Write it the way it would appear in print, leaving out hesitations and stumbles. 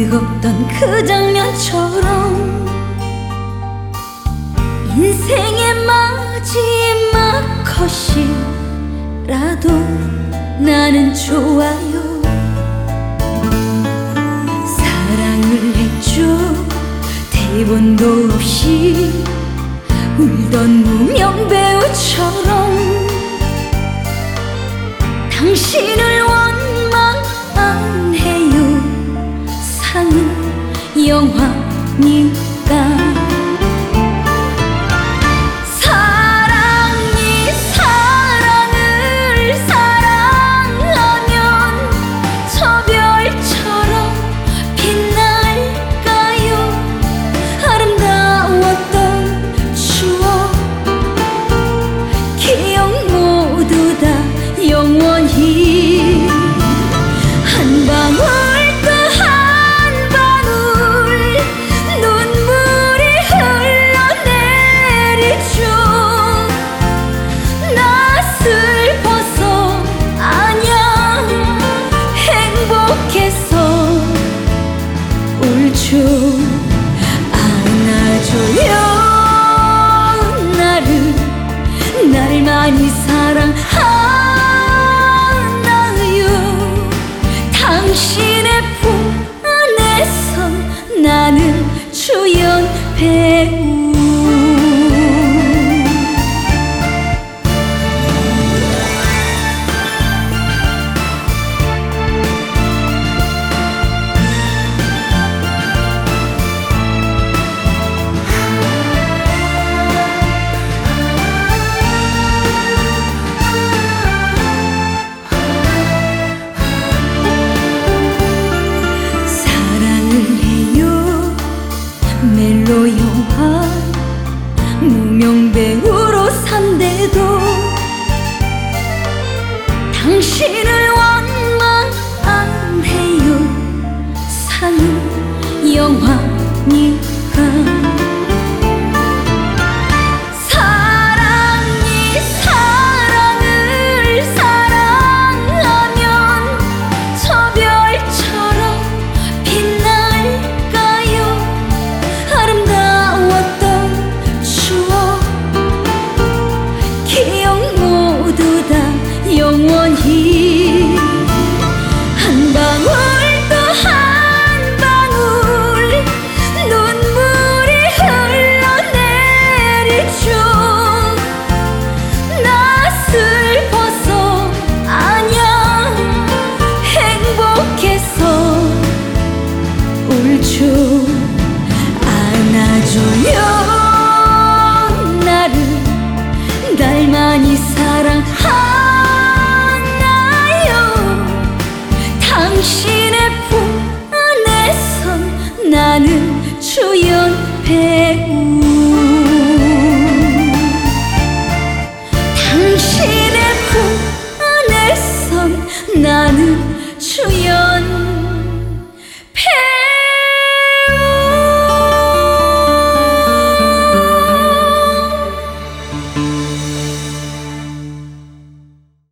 뜨겁던 그 장면처럼 인생의 마지막 컷이라도 나는 좋아요. 사랑을 했죠. 대본도 없이 울던 무명 배우처럼 당신을 원망해요. 사랑은 영화니까. 영원히 한 방울 또 한 방울 눈물이 흘러내리죠. 나 슬퍼서 아냐 행복해서 울죠. 안아줘요. 나를 많이 사랑하나요. 당신의 품 안에서 나는 주연 배우. 멜로 영화 무명 배우로 산대도 당신을